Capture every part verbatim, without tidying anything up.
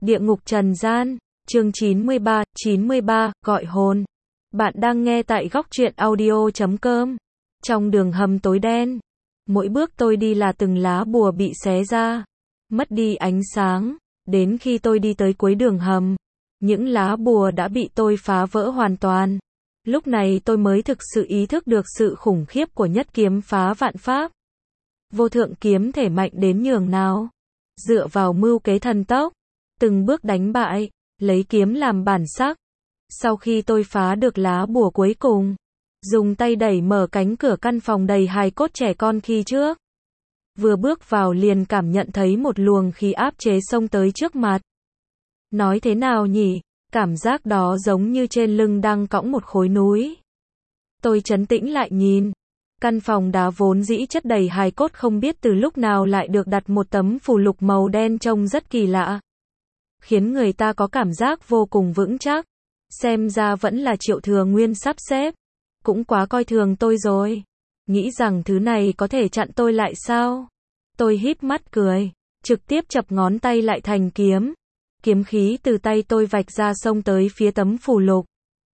Địa ngục trần gian, chương chín mươi ba, chín mươi ba, gọi hồn. Bạn đang nghe tại góc truyện audio chấm com. Trong đường hầm tối đen, mỗi bước tôi đi là từng lá bùa bị xé ra, mất đi ánh sáng, đến khi tôi đi tới cuối đường hầm, những lá bùa đã bị tôi phá vỡ hoàn toàn. Lúc này tôi mới thực sự ý thức được sự khủng khiếp của nhất kiếm phá vạn pháp. Vô thượng kiếm thể mạnh đến nhường nào. Dựa vào mưu kế thần tốc, từng bước đánh bại, lấy kiếm làm bản sắc. Sau khi tôi phá được lá bùa cuối cùng, dùng tay đẩy mở cánh cửa căn phòng đầy hài cốt trẻ con khi trước. Vừa bước vào liền cảm nhận thấy một luồng khí áp chế xông tới trước mặt. Nói thế nào nhỉ, cảm giác đó giống như trên lưng đang cõng một khối núi. Tôi trấn tĩnh lại nhìn. Căn phòng đá vốn dĩ chất đầy hài cốt không biết từ lúc nào lại được đặt một tấm phù lục màu đen trông rất kỳ lạ, khiến người ta có cảm giác vô cùng vững chắc. Xem ra vẫn là Triệu Thừa Nguyên sắp xếp. Cũng quá coi thường tôi rồi. Nghĩ rằng thứ này có thể chặn tôi lại sao? Tôi híp mắt cười, trực tiếp chập ngón tay lại thành kiếm. Kiếm khí từ tay tôi vạch ra xông tới phía tấm phù lục.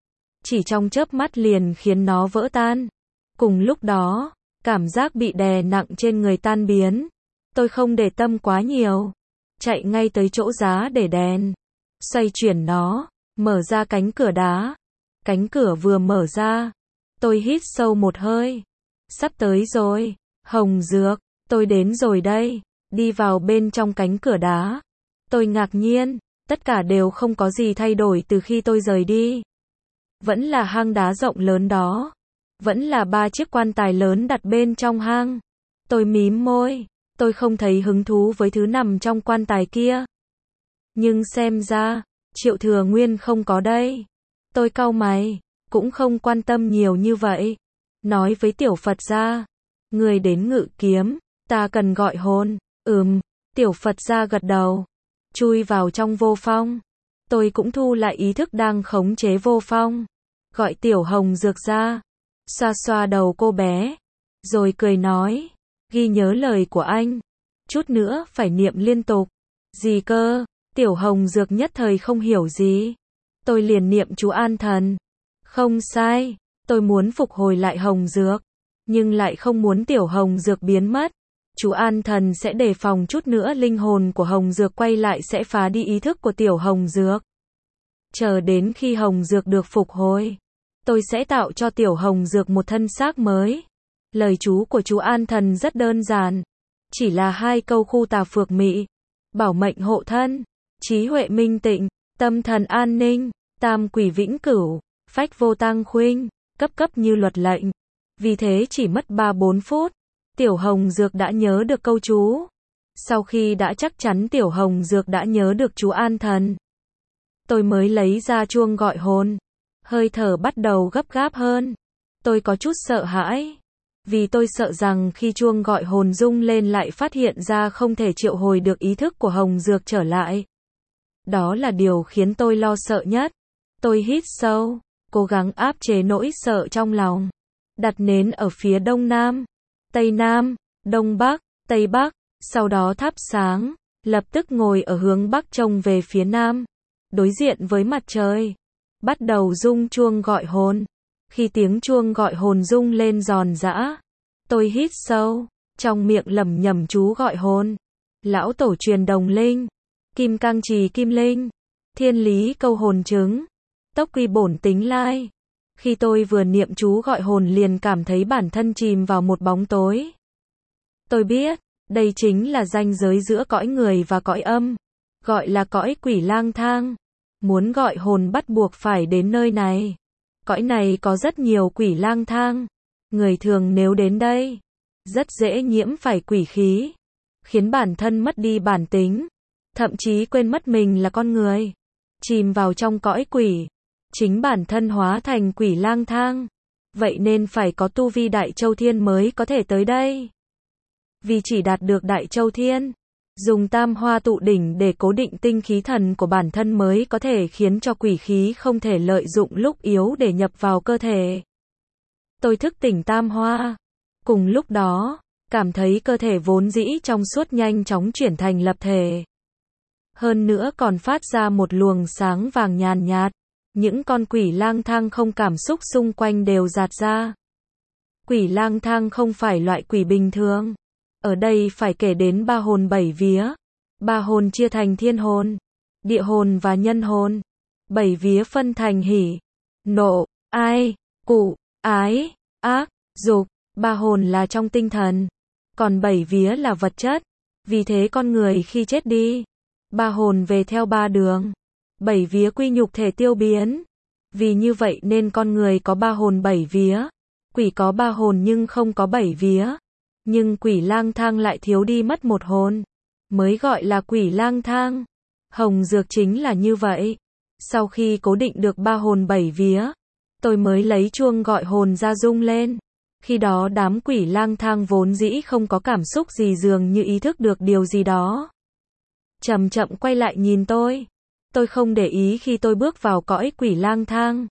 Chỉ trong chớp mắt liền khiến nó vỡ tan. Cùng lúc đó, cảm giác bị đè nặng trên người tan biến. Tôi không để tâm quá nhiều, chạy ngay tới chỗ giá để đèn, xoay chuyển nó, mở ra cánh cửa đá. Cánh cửa vừa mở ra, tôi hít sâu một hơi. Sắp tới rồi, Hồng Dược, tôi đến rồi đây. Đi vào bên trong cánh cửa đá. Tôi ngạc nhiên, tất cả đều không có gì thay đổi từ khi tôi rời đi. Vẫn là hang đá rộng lớn đó. Vẫn là ba chiếc quan tài lớn đặt bên trong hang. Tôi mím môi, tôi không thấy hứng thú với thứ nằm trong quan tài kia. Nhưng xem ra, Triệu Thừa Nguyên không có đây. Tôi cau mày, cũng không quan tâm nhiều như vậy. Nói với Tiểu Phật gia, người đến ngự kiếm, ta cần gọi hồn. Ừm, Tiểu Phật gia gật đầu, chui vào trong vô phong. Tôi cũng thu lại ý thức đang khống chế vô phong, gọi Tiểu Hồng Dược ra. Xoa xoa đầu cô bé, rồi cười nói, ghi nhớ lời của anh, chút nữa phải niệm liên tục. Gì cơ? Tiểu Hồng Dược nhất thời không hiểu gì. Tôi liền niệm chú an thần. Không sai, tôi muốn phục hồi lại Hồng Dược, nhưng lại không muốn Tiểu Hồng Dược biến mất. Chú an thần sẽ đề phòng chút nữa linh hồn của Hồng Dược quay lại sẽ phá đi ý thức của Tiểu Hồng Dược. Chờ đến khi Hồng Dược được phục hồi, tôi sẽ tạo cho Tiểu Hồng Dược một thân xác mới. Lời chú của chú an thần rất đơn giản, chỉ là hai câu khu tà phược mị, bảo mệnh hộ thân, trí huệ minh tịnh, tâm thần an ninh, tam quỷ vĩnh cửu, phách vô tang khuynh, cấp cấp như luật lệnh. Vì thế chỉ mất ba bốn phút, Tiểu Hồng Dược đã nhớ được câu chú. Sau khi đã chắc chắn Tiểu Hồng Dược đã nhớ được chú an thần, tôi mới lấy ra chuông gọi hồn. Hơi thở bắt đầu gấp gáp hơn. Tôi có chút sợ hãi, vì tôi sợ rằng khi chuông gọi hồn rung lên lại phát hiện ra không thể triệu hồi được ý thức của Hồng Dược trở lại. Đó là điều khiến tôi lo sợ nhất. Tôi hít sâu, cố gắng áp chế nỗi sợ trong lòng. Đặt nến ở phía đông nam, tây nam, đông bắc, tây bắc, sau đó thắp sáng, lập tức ngồi ở hướng bắc trông về phía nam, đối diện với mặt trời. Bắt đầu rung chuông gọi hồn. Khi tiếng chuông gọi hồn rung lên giòn giã, tôi hít sâu, trong miệng lẩm nhẩm chú gọi hồn. Lão tổ truyền đồng linh, kim cang trì kim linh, thiên lý câu hồn chứng, tốc quy bổn tính lai. Khi tôi vừa niệm chú gọi hồn liền cảm thấy bản thân chìm vào một bóng tối. Tôi biết, đây chính là ranh giới giữa cõi người và cõi âm, gọi là cõi quỷ lang thang. Muốn gọi hồn bắt buộc phải đến nơi này. Cõi này có rất nhiều quỷ lang thang. Người thường nếu đến đây, rất dễ nhiễm phải quỷ khí, khiến bản thân mất đi bản tính, thậm chí quên mất mình là con người, chìm vào trong cõi quỷ, chính bản thân hóa thành quỷ lang thang. Vậy nên phải có tu vi Đại Châu Thiên mới có thể tới đây. Vì chỉ đạt được Đại Châu Thiên, dùng tam hoa tụ đỉnh để cố định tinh khí thần của bản thân mới có thể khiến cho quỷ khí không thể lợi dụng lúc yếu để nhập vào cơ thể. Tôi thức tỉnh tam hoa. Cùng lúc đó, cảm thấy cơ thể vốn dĩ trong suốt nhanh chóng chuyển thành lập thể. Hơn nữa còn phát ra một luồng sáng vàng nhàn nhạt. Những con quỷ lang thang không cảm xúc xung quanh đều rạt ra. Quỷ lang thang không phải loại quỷ bình thường. Ở đây phải kể đến ba hồn bảy vía. Ba hồn chia thành thiên hồn, địa hồn và nhân hồn. Bảy vía phân thành hỉ, nộ, ai, cụ, ái, ác, dục. Ba hồn là trong tinh thần, còn bảy vía là vật chất. Vì thế con người khi chết đi, ba hồn về theo ba đường. Bảy vía quy nhục thể tiêu biến. Vì như vậy nên con người có ba hồn bảy vía. Quỷ có ba hồn nhưng không có bảy vía. Nhưng quỷ lang thang lại thiếu đi mất một hồn, mới gọi là quỷ lang thang. Hồng dược chính là như vậy. Sau khi cố định được ba hồn bảy vía, tôi mới lấy chuông gọi hồn ra rung lên. Khi đó đám quỷ lang thang vốn dĩ không có cảm xúc gì dường như ý thức được điều gì đó. Chậm chậm quay lại nhìn tôi. Tôi không để ý khi tôi bước vào cõi quỷ lang thang.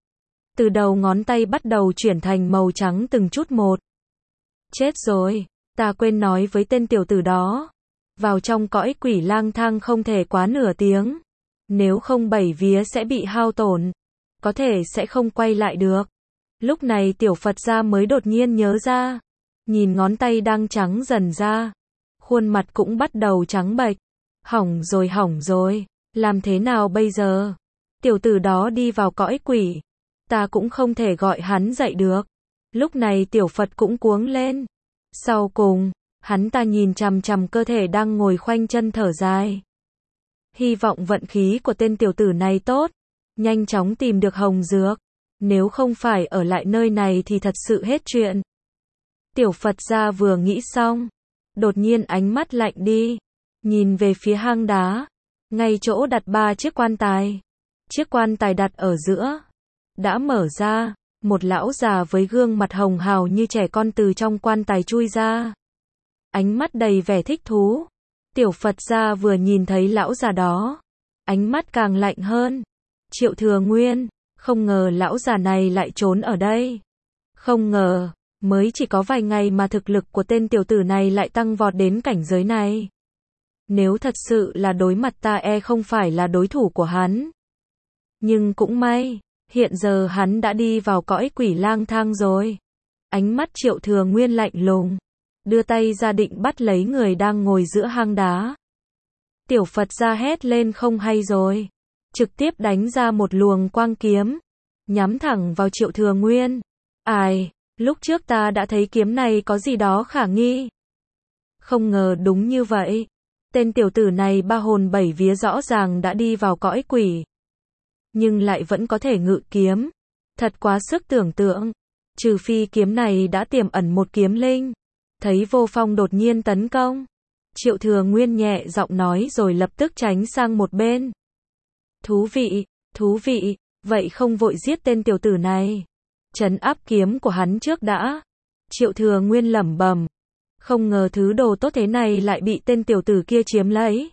Từ đầu ngón tay bắt đầu chuyển thành màu trắng từng chút một. Chết rồi, ta quên nói với tên tiểu tử đó. Vào trong cõi quỷ lang thang không thể quá nửa tiếng. Nếu không bảy vía sẽ bị hao tổn. Có thể sẽ không quay lại được. Lúc này tiểu Phật gia mới đột nhiên nhớ ra. Nhìn ngón tay đang trắng dần ra. Khuôn mặt cũng bắt đầu trắng bệch. Hỏng rồi hỏng rồi. Làm thế nào bây giờ? Tiểu tử đó đi vào cõi quỷ. Ta cũng không thể gọi hắn dậy được. Lúc này tiểu Phật cũng cuống lên. Sau cùng, hắn ta nhìn chằm chằm cơ thể đang ngồi khoanh chân thở dài. Hy vọng vận khí của tên tiểu tử này tốt. Nhanh chóng tìm được hồng dược. Nếu không phải ở lại nơi này thì thật sự hết chuyện. Tiểu Phật gia vừa nghĩ xong. Đột nhiên ánh mắt lạnh đi. Nhìn về phía hang đá. Ngay chỗ đặt ba chiếc quan tài. Chiếc quan tài đặt ở giữa. Đã mở ra. Một lão già với gương mặt hồng hào như trẻ con từ trong quan tài chui ra. Ánh mắt đầy vẻ thích thú. Tiểu Phật gia vừa nhìn thấy lão già đó. Ánh mắt càng lạnh hơn. Triệu Thừa Nguyên. Không ngờ lão già này lại trốn ở đây. Không ngờ, mới chỉ có vài ngày mà thực lực của tên tiểu tử này lại tăng vọt đến cảnh giới này. Nếu thật sự là đối mặt ta e không phải là đối thủ của hắn. Nhưng cũng may, hiện giờ hắn đã đi vào cõi quỷ lang thang rồi. Ánh mắt Triệu Thừa Nguyên lạnh lùng, đưa tay ra định bắt lấy người đang ngồi giữa hang đá. Tiểu Phật gia hét lên không hay rồi. Trực tiếp đánh ra một luồng quang kiếm. Nhắm thẳng vào Triệu Thừa Nguyên. Ai, lúc trước ta đã thấy kiếm này có gì đó khả nghi. Không ngờ đúng như vậy. Tên tiểu tử này ba hồn bảy vía rõ ràng đã đi vào cõi quỷ. Nhưng lại vẫn có thể ngự kiếm. Thật quá sức tưởng tượng. Trừ phi kiếm này đã tiềm ẩn một kiếm linh. Thấy Vô Phong đột nhiên tấn công. Triệu Thừa Nguyên nhẹ giọng nói rồi lập tức tránh sang một bên. Thú vị, thú vị, vậy không vội giết tên tiểu tử này. Trấn áp kiếm của hắn trước đã. Triệu Thừa Nguyên lẩm bẩm. Không ngờ thứ đồ tốt thế này lại bị tên tiểu tử kia chiếm lấy.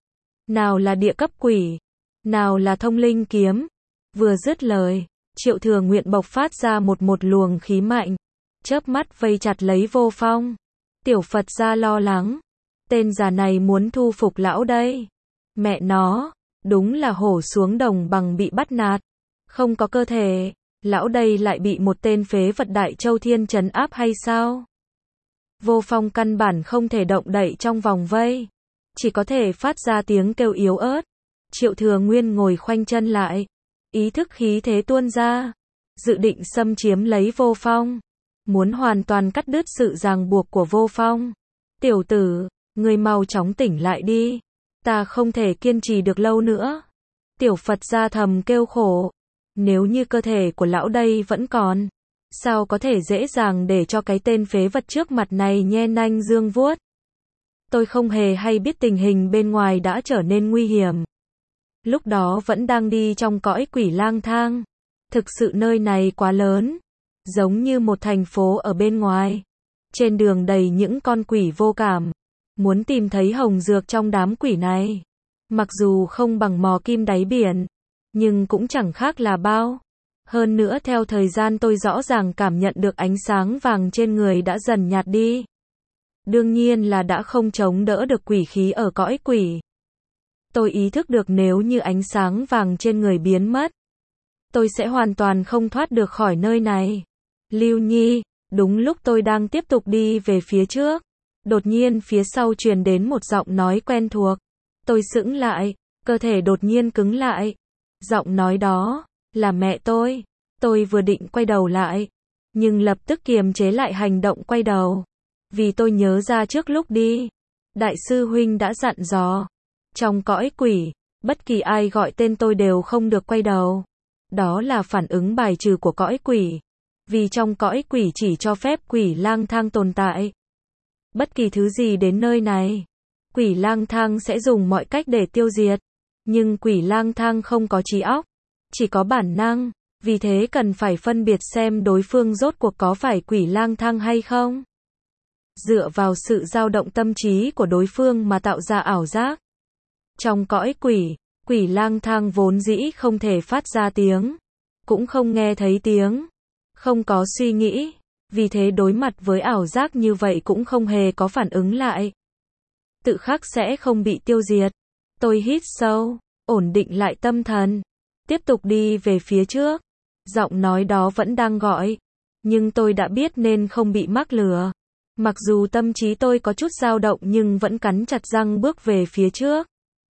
Nào là địa cấp quỷ, nào là thông linh kiếm. Vừa dứt lời, Triệu Thừa Nguyên bộc phát ra một một luồng khí mạnh. Chớp mắt vây chặt lấy Vô Phong. Tiểu Phật gia lo lắng. Tên già này muốn thu phục lão đây. Mẹ nó. Đúng là hổ xuống đồng bằng bị bắt nạt. Không có cơ thể. Lão đây lại bị một tên phế vật Đại Châu Thiên trấn áp hay sao? Vô Phong căn bản không thể động đậy trong vòng vây. Chỉ có thể phát ra tiếng kêu yếu ớt. Triệu Thừa Nguyên ngồi khoanh chân lại. Ý thức khí thế tuôn ra. Dự định xâm chiếm lấy Vô Phong. Muốn hoàn toàn cắt đứt sự ràng buộc của Vô Phong. Tiểu tử, người mau chóng tỉnh lại đi. Ta không thể kiên trì được lâu nữa. Tiểu Phật gia thầm kêu khổ. Nếu như cơ thể của lão đây vẫn còn, sao có thể dễ dàng để cho cái tên phế vật trước mặt này nhe nanh dương vuốt. Tôi không hề hay biết tình hình bên ngoài đã trở nên nguy hiểm. Lúc đó vẫn đang đi trong cõi quỷ lang thang. Thực sự nơi này quá lớn. Giống như một thành phố ở bên ngoài. Trên đường đầy những con quỷ vô cảm. Muốn tìm thấy hồng dược trong đám quỷ này. Mặc dù không bằng mò kim đáy biển. Nhưng cũng chẳng khác là bao. Hơn nữa theo thời gian tôi rõ ràng cảm nhận được ánh sáng vàng trên người đã dần nhạt đi. Đương nhiên là đã không chống đỡ được quỷ khí ở cõi quỷ. Tôi ý thức được nếu như ánh sáng vàng trên người biến mất, tôi sẽ hoàn toàn không thoát được khỏi nơi này. Lưu Nhi, đúng lúc tôi đang tiếp tục đi về phía trước, đột nhiên phía sau truyền đến một giọng nói quen thuộc. Tôi sững lại, cơ thể đột nhiên cứng lại. Giọng nói đó là mẹ tôi. Tôi vừa định quay đầu lại, nhưng lập tức kiềm chế lại hành động quay đầu. Vì tôi nhớ ra trước lúc đi, Đại sư huynh đã dặn dò, trong cõi quỷ, bất kỳ ai gọi tên tôi đều không được quay đầu. Đó là phản ứng bài trừ của cõi quỷ. Vì trong cõi quỷ chỉ cho phép quỷ lang thang tồn tại. Bất kỳ thứ gì đến nơi này, quỷ lang thang sẽ dùng mọi cách để tiêu diệt. Nhưng quỷ lang thang không có trí óc, chỉ có bản năng. Vì thế cần phải phân biệt xem đối phương rốt cuộc có phải quỷ lang thang hay không. Dựa vào sự dao động tâm trí của đối phương mà tạo ra ảo giác. Trong cõi quỷ, quỷ lang thang vốn dĩ không thể phát ra tiếng, cũng không nghe thấy tiếng, không có suy nghĩ, vì thế đối mặt với ảo giác như vậy cũng không hề có phản ứng lại. Tự khắc sẽ không bị tiêu diệt. Tôi hít sâu, ổn định lại tâm thần, tiếp tục đi về phía trước. Giọng nói đó vẫn đang gọi, nhưng tôi đã biết nên không bị mắc lừa. Mặc dù tâm trí tôi có chút dao động nhưng vẫn cắn chặt răng bước về phía trước.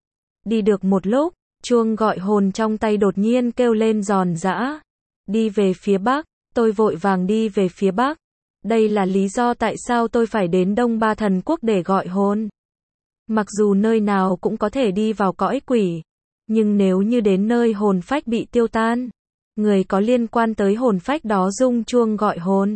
Đi được một lúc, chuông gọi hồn trong tay đột nhiên kêu lên giòn giã. Đi về phía bắc, tôi vội vàng đi về phía bắc. Đây là lý do tại sao tôi phải đến Đông Ba Thần Quốc để gọi hồn. Mặc dù nơi nào cũng có thể đi vào cõi quỷ, nhưng nếu như đến nơi hồn phách bị tiêu tan, người có liên quan tới hồn phách đó rung chuông gọi hồn.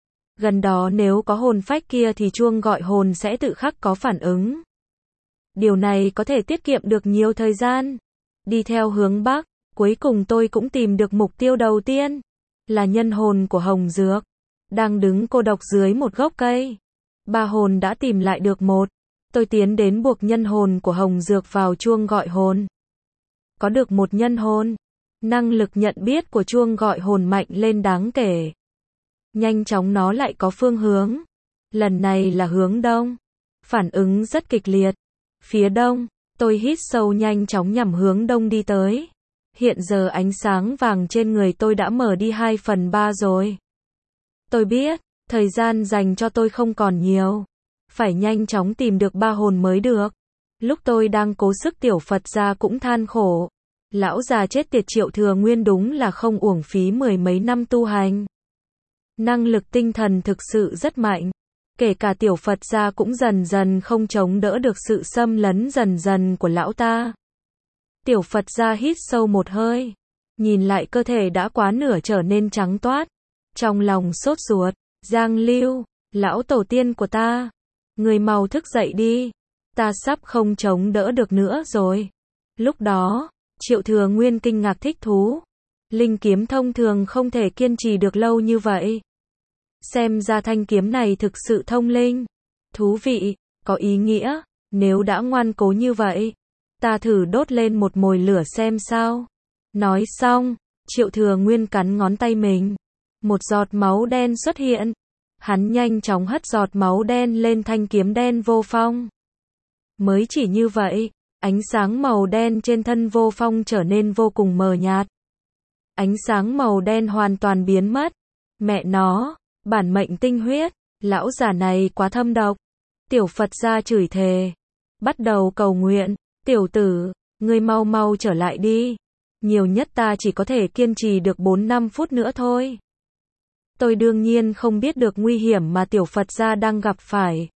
Gần đó nếu có hồn phách kia thì chuông gọi hồn sẽ tự khắc có phản ứng. Điều này có thể tiết kiệm được nhiều thời gian. Đi theo hướng bắc, cuối cùng tôi cũng tìm được mục tiêu đầu tiên, là nhân hồn của Hồng Dược, đang đứng cô độc dưới một gốc cây. Ba hồn đã tìm lại được một. Tôi tiến đến buộc nhân hồn của Hồng Dược vào chuông gọi hồn. Có được một nhân hồn, năng lực nhận biết của chuông gọi hồn mạnh lên đáng kể. Nhanh chóng nó lại có phương hướng. Lần này là hướng đông. Phản ứng rất kịch liệt. Phía đông, tôi hít sâu nhanh chóng nhằm hướng đông đi tới. Hiện giờ ánh sáng vàng trên người tôi đã mở đi hai phần ba rồi. Tôi biết, thời gian dành cho tôi không còn nhiều. Phải nhanh chóng tìm được ba hồn mới được. Lúc tôi đang cố sức Tiểu Phật gia cũng than khổ. Lão già chết tiệt Triệu Thừa Nguyên đúng là không uổng phí mười mấy năm tu hành. Năng lực tinh thần thực sự rất mạnh. Kể cả Tiểu Phật gia cũng dần dần không chống đỡ được sự xâm lấn dần dần của lão ta. Tiểu Phật gia hít sâu một hơi. Nhìn lại cơ thể đã quá nửa trở nên trắng toát. Trong lòng sốt ruột. Giang Lưu, lão tổ tiên của ta. Người mau thức dậy đi. Ta sắp không chống đỡ được nữa rồi. Lúc đó, Triệu Thừa Nguyên kinh ngạc thích thú. Linh kiếm thông thường không thể kiên trì được lâu như vậy. Xem ra thanh kiếm này thực sự thông linh. Thú vị, có ý nghĩa. Nếu đã ngoan cố như vậy, ta thử đốt lên một mồi lửa xem sao. Nói xong, Triệu Thừa Nguyên cắn ngón tay mình. Một giọt máu đen xuất hiện. Hắn nhanh chóng hất giọt máu đen lên thanh kiếm đen vô phong. Mới chỉ như vậy, ánh sáng màu đen trên thân vô phong trở nên vô cùng mờ nhạt. Ánh sáng màu đen hoàn toàn biến mất. Mẹ nó, bản mệnh tinh huyết, lão già này quá thâm độc. Tiểu Phật gia chửi thề. Bắt đầu cầu nguyện, tiểu tử, ngươi mau mau trở lại đi. Nhiều nhất ta chỉ có thể kiên trì được bốn năm phút nữa thôi. Tôi đương nhiên không biết được nguy hiểm mà Tiểu Phật gia đang gặp phải.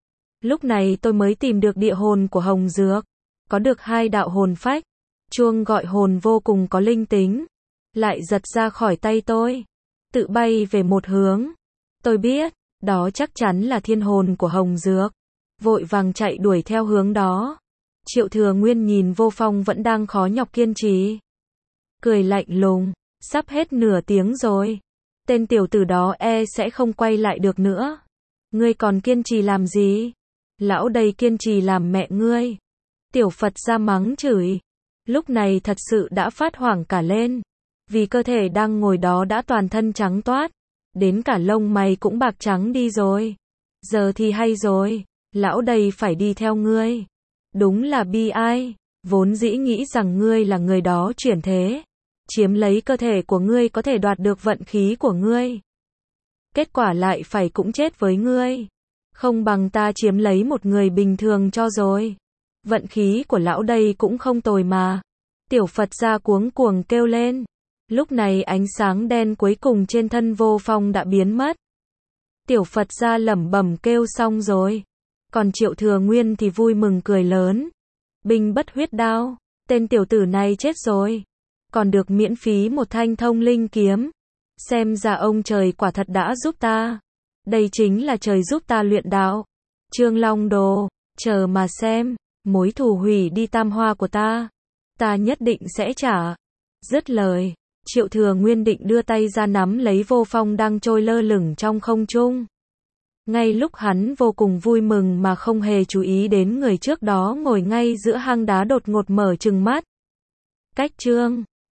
Lúc này tôi mới tìm được địa hồn của Hồng Dược. Có được hai đạo hồn phách. Chuông gọi hồn vô cùng có linh tính. Lại giật ra khỏi tay tôi. Tự bay về một hướng. Tôi biết, đó chắc chắn là thiên hồn của Hồng Dược. Vội vàng chạy đuổi theo hướng đó. Triệu Thừa Nguyên nhìn vô phong vẫn đang khó nhọc kiên trì. Cười lạnh lùng. Sắp hết nửa tiếng rồi. Tên tiểu tử đó e sẽ không quay lại được nữa. Ngươi còn kiên trì làm gì? Lão đây kiên trì làm mẹ ngươi. Tiểu Phật gia mắng chửi. Lúc này thật sự đã phát hoảng cả lên. Vì cơ thể đang ngồi đó đã toàn thân trắng toát. Đến cả lông mày cũng bạc trắng đi rồi. Giờ thì hay rồi. Lão đây phải đi theo ngươi. Đúng là bi ai. Vốn dĩ nghĩ rằng ngươi là người đó chuyển thế, chiếm lấy cơ thể của ngươi có thể đoạt được vận khí của ngươi. Kết quả lại phải cũng chết với ngươi. Không bằng ta chiếm lấy một người bình thường cho rồi. Vận khí của lão đây cũng không tồi mà. Tiểu Phật gia cuống cuồng kêu lên. Lúc này ánh sáng đen cuối cùng trên thân Vô Phong đã biến mất. Tiểu Phật gia lẩm bẩm kêu xong rồi. Còn Triệu Thừa Nguyên thì vui mừng cười lớn. Binh bất huyết đao, tên tiểu tử này chết rồi. Còn được miễn phí một thanh thông linh kiếm. Xem ra ông trời quả thật đã giúp ta. Đây chính là trời giúp ta luyện đạo. Trương Long Đồ, chờ mà xem, mối thù hủy đi tam hoa của ta. Ta nhất định sẽ trả. Dứt lời, Triệu Thừa Nguyên định đưa tay ra nắm lấy Vô Phong đang trôi lơ lửng trong không trung. Ngay lúc hắn vô cùng vui mừng mà không hề chú ý đến người trước đó ngồi ngay giữa hang đá đột ngột mở trừng mắt. Cách chương